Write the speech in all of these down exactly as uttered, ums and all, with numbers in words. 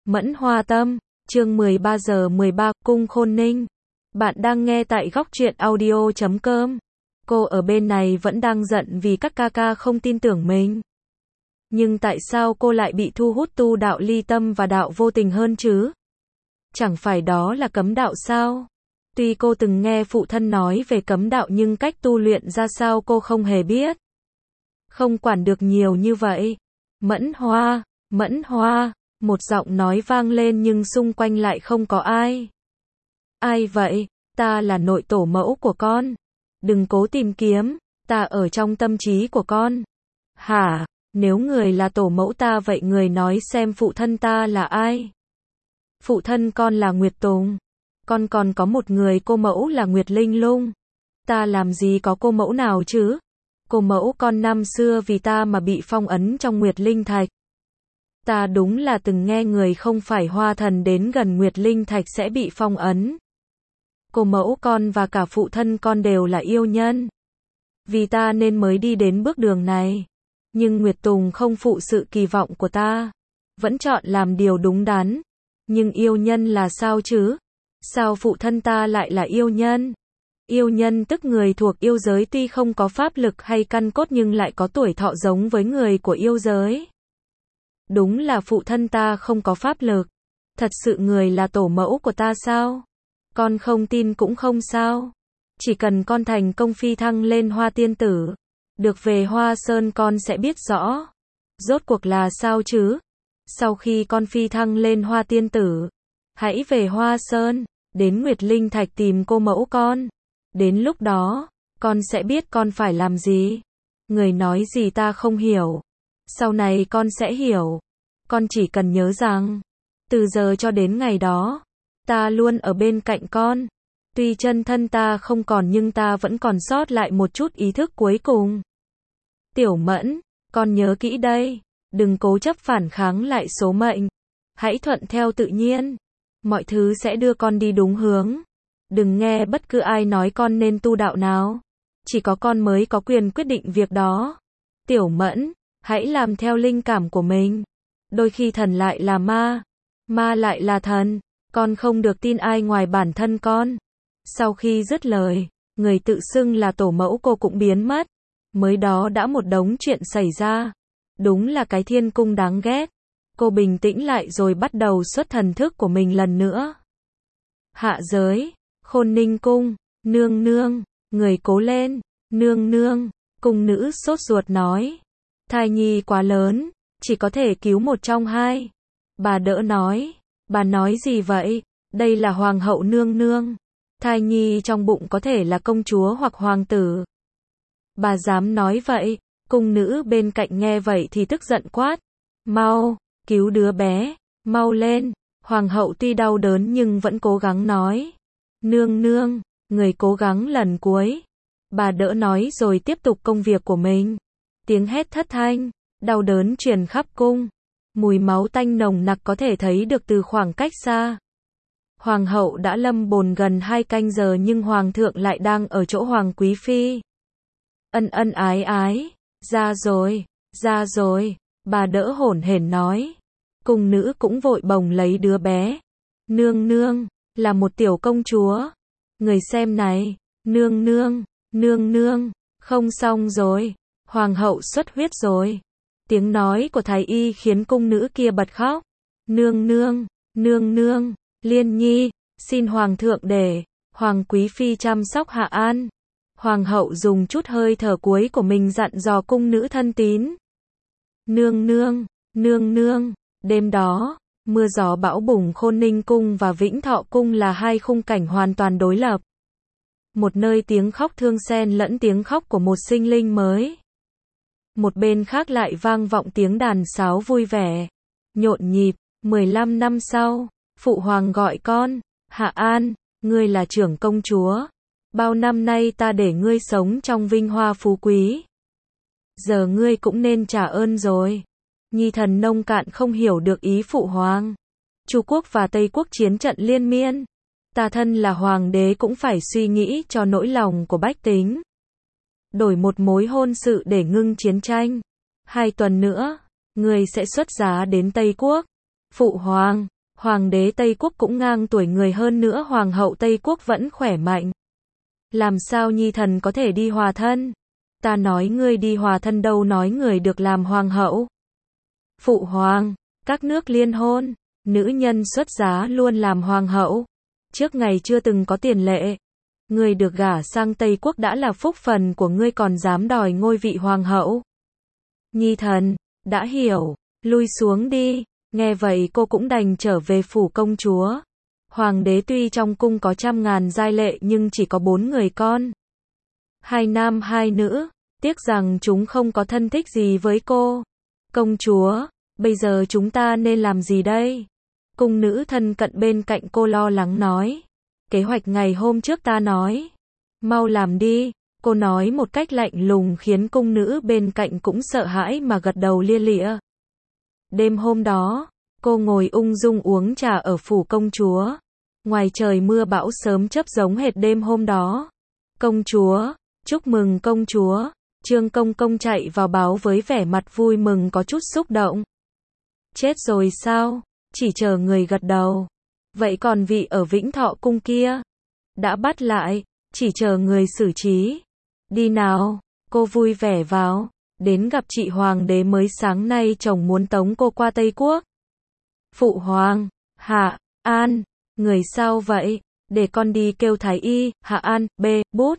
Mẫn Hoa Tâm, chương mười ba giờ mười ba, Cung Khôn Ninh. Bạn đang nghe tại góc truyện audio chấm com. Cô ở bên này vẫn đang giận vì các ca ca không tin tưởng mình. Nhưng tại sao cô lại bị thu hút tu đạo ly tâm và đạo vô tình hơn chứ? Chẳng phải đó là cấm đạo sao? Tuy cô từng nghe phụ thân nói về cấm đạo nhưng cách tu luyện ra sao cô không hề biết. Không quản được nhiều như vậy. Mẫn Hoa, Mẫn Hoa, một giọng nói vang lên nhưng xung quanh lại không có ai. Ai vậy? Ta là nội tổ mẫu của con. Đừng cố tìm kiếm, ta ở trong tâm trí của con. Hả? Nếu người là tổ mẫu ta vậy người nói xem phụ thân ta là ai? Phụ thân con là Nguyệt Tùng. Con còn có một người cô mẫu là Nguyệt Linh Lung. Ta làm gì có cô mẫu nào chứ? Cô mẫu con năm xưa vì ta mà bị phong ấn trong Nguyệt Linh Thạch. Ta đúng là từng nghe người không phải hoa thần đến gần Nguyệt Linh Thạch sẽ bị phong ấn. Cô mẫu con và cả phụ thân con đều là yêu nhân. Vì ta nên mới đi đến bước đường này. Nhưng Nguyệt Tùng không phụ sự kỳ vọng của ta. Vẫn chọn làm điều đúng đắn. Nhưng yêu nhân là sao chứ? Sao phụ thân ta lại là yêu nhân? Yêu nhân tức người thuộc yêu giới tuy không có pháp lực hay căn cốt nhưng lại có tuổi thọ giống với người của yêu giới. Đúng là phụ thân ta không có pháp lực. Thật sự người là tổ mẫu của ta sao? Con không tin cũng không sao. Chỉ cần con thành công phi thăng lên Hoa Tiên Tử, được về Hoa Sơn con sẽ biết rõ. Rốt cuộc là sao chứ? Sau khi con phi thăng lên Hoa Tiên Tử, hãy về Hoa Sơn, đến Nguyệt Linh Thạch tìm cô mẫu con. Đến lúc đó, con sẽ biết con phải làm gì. Người nói gì ta không hiểu. Sau này con sẽ hiểu. Con chỉ cần nhớ rằng, từ giờ cho đến ngày đó, ta luôn ở bên cạnh con. Tuy chân thân ta không còn nhưng ta vẫn còn sót lại một chút ý thức cuối cùng. Tiểu Mẫn, con nhớ kỹ đây. Đừng cố chấp phản kháng lại số mệnh. Hãy thuận theo tự nhiên. Mọi thứ sẽ đưa con đi đúng hướng. Đừng nghe bất cứ ai nói con nên tu đạo nào. Chỉ có con mới có quyền quyết định việc đó. Tiểu Mẫn, hãy làm theo linh cảm của mình. Đôi khi thần lại là ma. Ma lại là thần. Con không được tin ai ngoài bản thân con. Sau khi dứt lời, người tự xưng là tổ mẫu cô cũng biến mất. Mới đó đã một đống chuyện xảy ra. Đúng là cái thiên cung đáng ghét. Cô bình tĩnh lại rồi bắt đầu xuất thần thức của mình lần nữa. Hạ giới, Khôn Ninh cung, nương nương, người cố lên, nương nương, cung nữ sốt ruột nói. Thai nhi quá lớn, chỉ có thể cứu một trong hai. Bà đỡ nói, bà nói gì vậy? Đây là hoàng hậu nương nương. Thai nhi trong bụng có thể là công chúa hoặc hoàng tử. Bà dám nói vậy? Cung nữ bên cạnh nghe vậy thì tức giận quát. Mau, cứu đứa bé, mau lên. Hoàng hậu tuy đau đớn nhưng vẫn cố gắng nói. Nương nương, người cố gắng lần cuối. Bà đỡ nói rồi tiếp tục công việc của mình. Tiếng hét thất thanh, đau đớn truyền khắp cung. Mùi máu tanh nồng nặc có thể thấy được từ khoảng cách xa. Hoàng hậu đã lâm bồn gần hai canh giờ nhưng hoàng thượng lại đang ở chỗ hoàng quý phi. Ân ân ái ái, ra rồi, ra rồi, bà đỡ hổn hển nói. Cung nữ cũng vội bồng lấy đứa bé. Nương nương, là một tiểu công chúa. Người xem này, nương nương, nương nương, không xong rồi, hoàng hậu xuất huyết rồi. Tiếng nói của thái y khiến cung nữ kia bật khóc. Nương nương, nương nương, Liên nhi, xin hoàng thượng để hoàng quý phi chăm sóc Hạ An. Hoàng hậu dùng chút hơi thở cuối của mình dặn dò cung nữ thân tín. Nương nương, nương nương, đêm đó, mưa gió bão bùng. Khôn Ninh cung và Vĩnh Thọ cung là hai khung cảnh hoàn toàn đối lập. Một nơi tiếng khóc thương xen lẫn tiếng khóc của một sinh linh mới. Một bên khác lại vang vọng tiếng đàn sáo vui vẻ, nhộn nhịp. mười lăm năm sau, phụ hoàng gọi con. Hạ An, ngươi là trưởng công chúa. Bao năm nay ta để ngươi sống trong vinh hoa phú quý. Giờ ngươi cũng nên trả ơn rồi. Nhi thần nông cạn không hiểu được ý phụ hoàng. Chu quốc và Tây quốc chiến trận liên miên. Ta thân là hoàng đế cũng phải suy nghĩ cho nỗi lòng của bách tính. Đổi một mối hôn sự để ngưng chiến tranh. Hai tuần nữa, ngươi sẽ xuất giá đến Tây quốc. Phụ hoàng, Hoàng đế Tây Quốc cũng ngang tuổi người, hơn nữa hoàng hậu Tây Quốc vẫn khỏe mạnh. Làm sao nhi thần có thể đi hòa thân? Ta nói ngươi đi hòa thân đâu nói người được làm hoàng hậu. Phụ hoàng, các nước liên hôn, nữ nhân xuất giá luôn làm hoàng hậu. Trước ngày chưa từng có tiền lệ. Ngươi được gả sang Tây Quốc đã là phúc phần của ngươi, còn dám đòi ngôi vị hoàng hậu. Nhi thần, đã hiểu, lui xuống đi. Nghe vậy cô cũng đành trở về phủ công chúa. Hoàng đế tuy trong cung có trăm ngàn giai lệ nhưng chỉ có bốn người con. Hai nam hai nữ, tiếc rằng chúng không có thân thích gì với cô. Công chúa, bây giờ chúng ta nên làm gì đây? Cung nữ thân cận bên cạnh cô lo lắng nói. Kế hoạch ngày hôm trước ta nói. Mau làm đi, cô nói một cách lạnh lùng khiến cung nữ bên cạnh cũng sợ hãi mà gật đầu lia lịa. Đêm hôm đó, cô ngồi ung dung uống trà ở phủ công chúa. Ngoài trời mưa bão sớm chớp giống hệt đêm hôm đó. Công chúa, chúc mừng công chúa. Trương Công Công chạy vào báo với vẻ mặt vui mừng có chút xúc động. Chết rồi sao? Chỉ chờ người gật đầu. Vậy còn vị ở Vĩnh Thọ cung kia? Đã bắt lại, chỉ chờ người xử trí. Đi nào, cô vui vẻ vào. Đến gặp chị hoàng đế mới sáng nay chồng muốn tống cô qua Tây Quốc. Phụ hoàng, Hạ An, người sao vậy? Để con đi kêu thái y. Hạ An, b, bút.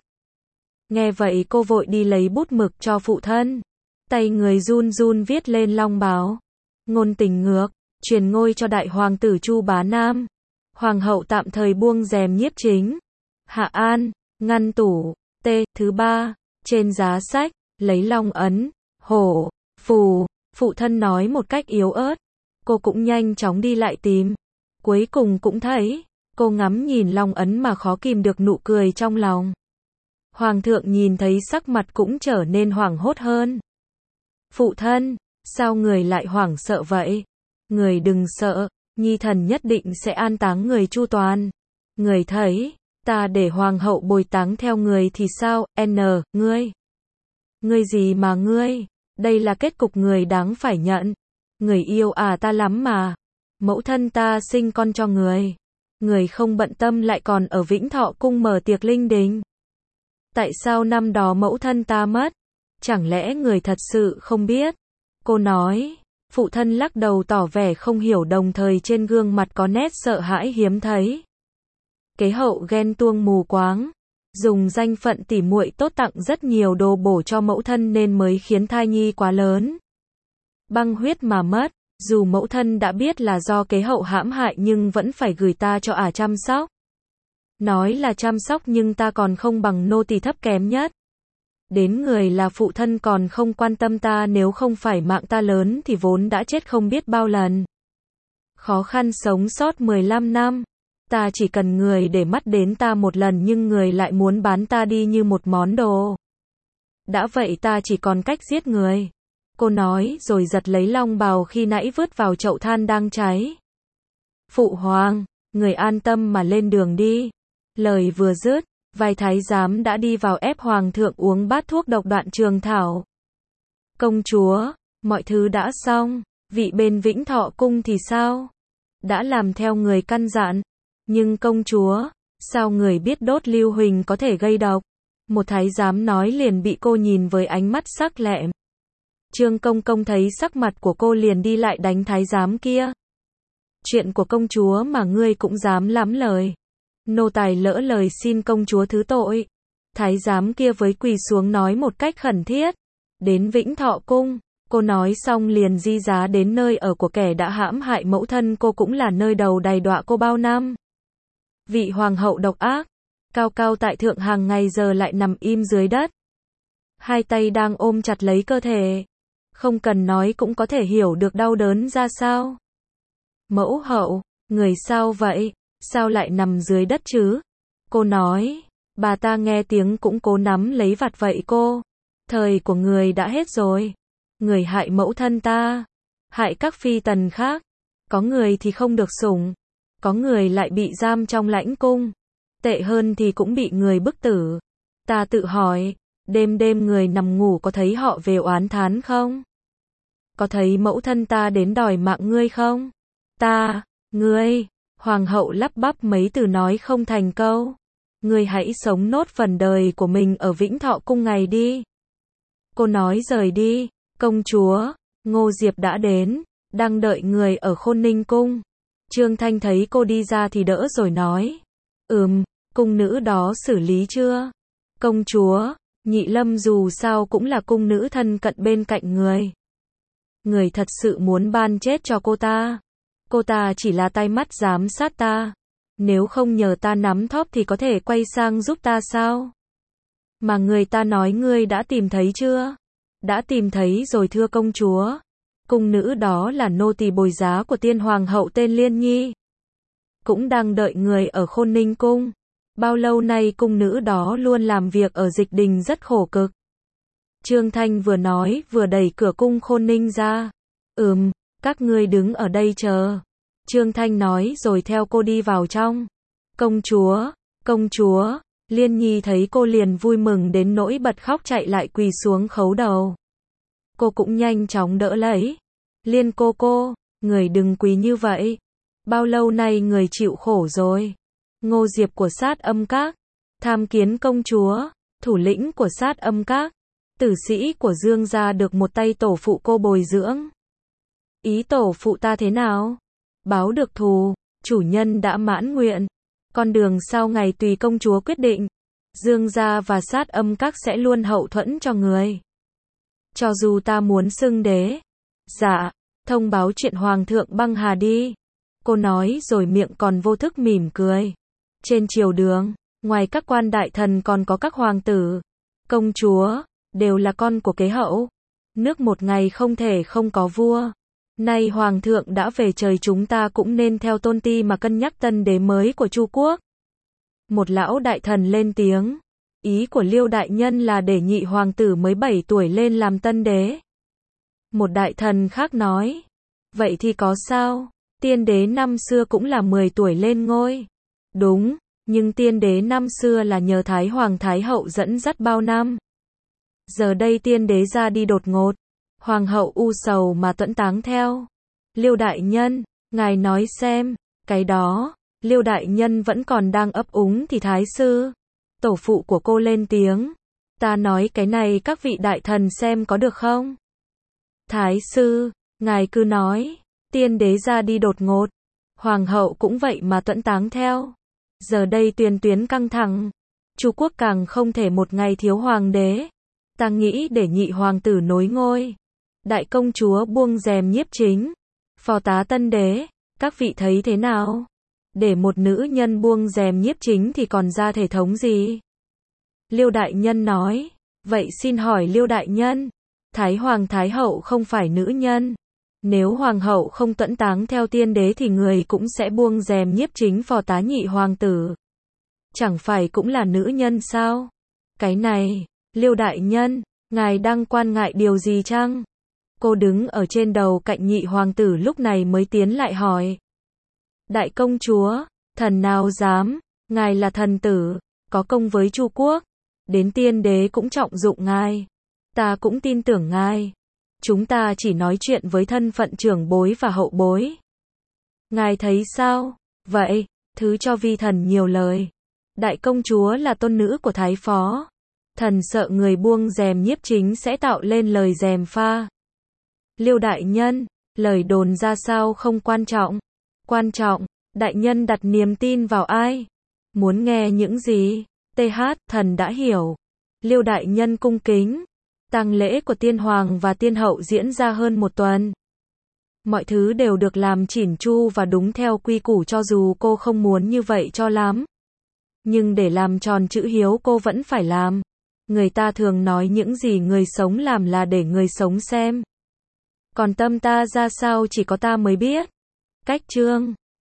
Nghe vậy cô vội đi lấy bút mực cho phụ thân. Tay người run run viết lên long báo. Ngôn tình ngược, truyền ngôi cho đại hoàng tử Chu Bá Nam. Hoàng hậu tạm thời buông rèm nhiếp chính. Hạ An, ngăn tủ, T, thứ ba, trên giá sách, lấy long ấn, hổ, phù, phụ thân nói một cách yếu ớt. Cô cũng nhanh chóng đi lại tìm. Cuối cùng cũng thấy, cô ngắm nhìn long ấn mà khó kìm được nụ cười trong lòng. Hoàng thượng nhìn thấy sắc mặt cũng trở nên hoảng hốt hơn. Phụ thân, sao người lại hoảng sợ vậy? Người đừng sợ, nhi thần nhất định sẽ an táng người chu toàn. Người thấy, ta để hoàng hậu bồi táng theo người thì sao? N, ngươi. Ngươi gì mà ngươi? Đây là kết cục người đáng phải nhận. Người yêu à ta lắm mà. Mẫu thân ta sinh con cho người. Người không bận tâm lại còn ở Vĩnh Thọ cung mở tiệc linh đình. Tại sao năm đó mẫu thân ta mất? Chẳng lẽ người thật sự không biết? Cô nói. Phụ thân lắc đầu tỏ vẻ không hiểu, đồng thời trên gương mặt có nét sợ hãi hiếm thấy. Kế hậu ghen tuông mù quáng, dùng danh phận tỉ muội tốt tặng rất nhiều đồ bổ cho mẫu thân nên mới khiến thai nhi quá lớn. Băng huyết mà mất, dù mẫu thân đã biết là do kế hậu hãm hại nhưng vẫn phải gửi ta cho ả chăm sóc. Nói là chăm sóc nhưng ta còn không bằng nô tỳ thấp kém nhất. Đến người là phụ thân còn không quan tâm ta, nếu không phải mạng ta lớn thì vốn đã chết không biết bao lần. Khó khăn sống sót mười lăm năm. Ta chỉ cần người để mắt đến ta một lần nhưng người lại muốn bán ta đi như một món đồ. Đã vậy ta chỉ còn cách giết người. Cô nói rồi giật lấy long bào khi nãy vứt vào chậu than đang cháy. Phụ hoàng, người an tâm mà lên đường đi. Lời vừa dứt, vài thái giám đã đi vào ép hoàng thượng uống bát thuốc độc đoạn trường thảo. Công chúa, mọi thứ đã xong, vị bên Vĩnh Thọ cung thì sao? Đã làm theo người căn dặn. Nhưng công chúa, sao người biết đốt lưu huỳnh có thể gây độc? Một thái giám nói liền bị cô nhìn với ánh mắt sắc lẹm. Trương Công Công thấy sắc mặt của cô liền đi lại đánh thái giám kia. Chuyện của công chúa mà ngươi cũng dám lắm lời. Nô tài lỡ lời xin công chúa thứ tội. Thái giám kia với quỳ xuống nói một cách khẩn thiết. Đến Vĩnh Thọ cung, cô nói xong liền di giá đến nơi ở của kẻ đã hãm hại mẫu thân cô, cũng là nơi đầu đày đọa cô bao năm. Vị hoàng hậu độc ác, cao cao tại thượng hàng ngày giờ lại nằm im dưới đất. Hai tay đang ôm chặt lấy cơ thể. Không cần nói cũng có thể hiểu được đau đớn ra sao. Mẫu hậu, người sao vậy? Sao lại nằm dưới đất chứ? Cô nói. Bà ta nghe tiếng cũng cố nắm lấy vạt vậy cô. Thời của người đã hết rồi. Người hại mẫu thân ta, hại các phi tần khác. Có người thì không được sủng, có người lại bị giam trong lãnh cung. Tệ hơn thì cũng bị người bức tử. Ta tự hỏi, đêm đêm người nằm ngủ có thấy họ về oán thán không? Có thấy mẫu thân ta đến đòi mạng ngươi không? Ta, Ngươi, hoàng hậu lắp bắp mấy từ nói không thành câu. Ngươi hãy sống nốt phần đời của mình ở Vĩnh Thọ cung ngày đi. Cô nói rời đi, công chúa, Ngô Diệp đã đến, đang đợi người ở Khôn Ninh cung. Trương Thanh thấy cô đi ra thì đỡ rồi nói. Ừm, cung nữ đó xử lý chưa? Công chúa, Nhị Lâm dù sao cũng là cung nữ thân cận bên cạnh người. Người thật sự muốn ban chết cho cô ta. Cô ta chỉ là tay mắt giám sát ta. Nếu không nhờ ta nắm thóp thì có thể quay sang giúp ta sao? Mà người ta nói ngươi đã tìm thấy chưa? Đã tìm thấy rồi thưa công chúa. Cung nữ đó là nô tỳ bồi giá của tiên hoàng hậu tên Liên Nhi. Cũng đang đợi người ở Khôn Ninh cung. Bao lâu nay cung nữ đó luôn làm việc ở Dịch Đình rất khổ cực. Trương Thanh vừa nói vừa đẩy cửa cung Khôn Ninh ra. Ừm, các ngươi đứng ở đây chờ. Trương Thanh nói rồi theo cô đi vào trong. Công chúa, công chúa, Liên Nhi thấy cô liền vui mừng đến nỗi bật khóc chạy lại quỳ xuống khấu đầu. Cô cũng nhanh chóng đỡ lấy. Liên cô cô, người đừng quỳ như vậy. Bao lâu nay người chịu khổ rồi. Ngô Diệp của Sát Âm Các, tham kiến công chúa, thủ lĩnh của Sát Âm Các, tử sĩ của Dương gia được một tay tổ phụ cô bồi dưỡng. Ý tổ phụ ta thế nào? Báo được thù, chủ nhân đã mãn nguyện. Con đường sau ngày tùy công chúa quyết định. Dương gia và Sát Âm Các sẽ luôn hậu thuẫn cho người. Cho dù ta muốn xưng đế. Dạ, thông báo chuyện Hoàng thượng băng hà đi. Cô nói rồi miệng còn vô thức mỉm cười. Trên triều đường, ngoài các quan đại thần còn có các hoàng tử, công chúa, đều là con của kế hậu. Nước một ngày không thể không có vua. Nay Hoàng thượng đã về trời, chúng ta cũng nên theo tôn ti mà cân nhắc tân đế mới của Chu quốc. Một lão đại thần lên tiếng. Ý của Liêu đại nhân là để nhị hoàng tử mới bảy tuổi lên làm tân đế. Một đại thần khác nói. Vậy thì có sao? Tiên đế năm xưa cũng là mười tuổi lên ngôi. Đúng, nhưng tiên đế năm xưa là nhờ Thái Hoàng Thái Hậu dẫn dắt bao năm. Giờ đây tiên đế ra đi đột ngột. Hoàng hậu u sầu mà tuẫn táng theo. Liêu đại nhân, ngài nói xem, cái đó, Liêu đại nhân vẫn còn đang ấp úng thì thái sư, tổ phụ của cô lên tiếng. Ta nói cái này các vị đại thần xem có được không? Thái sư, ngài cứ nói, tiên đế ra đi đột ngột. Hoàng hậu cũng vậy mà tuẫn táng theo. Giờ đây tiền tuyến căng thẳng. Chu quốc càng không thể một ngày thiếu hoàng đế. Ta nghĩ để nhị hoàng tử nối ngôi. Đại công chúa buông rèm nhiếp chính. Phò tá tân đế. Các vị thấy thế nào? Để một nữ nhân buông rèm nhiếp chính thì còn ra thể thống gì? Liêu đại nhân nói. Vậy xin hỏi Liêu đại nhân. Thái hoàng thái hậu không phải nữ nhân. Nếu hoàng hậu không tuẫn táng theo tiên đế thì người cũng sẽ buông rèm nhiếp chính phò tá nhị hoàng tử. Chẳng phải cũng là nữ nhân sao? Cái này, Liêu đại nhân, ngài đang quan ngại điều gì chăng? Cô đứng ở trên đầu cạnh nhị hoàng tử lúc này mới tiến lại hỏi. Đại công chúa, thần nào dám, ngài là thần tử, có công với Chu quốc, đến tiên đế cũng trọng dụng ngài. Ta cũng tin tưởng ngài. Chúng ta chỉ nói chuyện với thân phận trưởng bối và hậu bối. Ngài thấy sao? Vậy, thứ cho vi thần nhiều lời. Đại công chúa là tôn nữ của thái phó. Thần sợ người buông rèm nhiếp chính sẽ tạo lên lời gièm pha. Liêu đại nhân, lời đồn ra sao không quan trọng. Quan trọng, đại nhân đặt niềm tin vào ai? Muốn nghe những gì? Th, thần đã hiểu. Liêu đại nhân cung kính. Tang lễ của tiên hoàng và tiên hậu diễn ra hơn một tuần. Mọi thứ đều được làm chỉn chu và đúng theo quy củ cho dù cô không muốn như vậy cho lắm. Nhưng để làm tròn chữ hiếu cô vẫn phải làm. Người ta thường nói những gì người sống làm là để người sống xem. Còn tâm ta ra sao chỉ có ta mới biết. Cách chương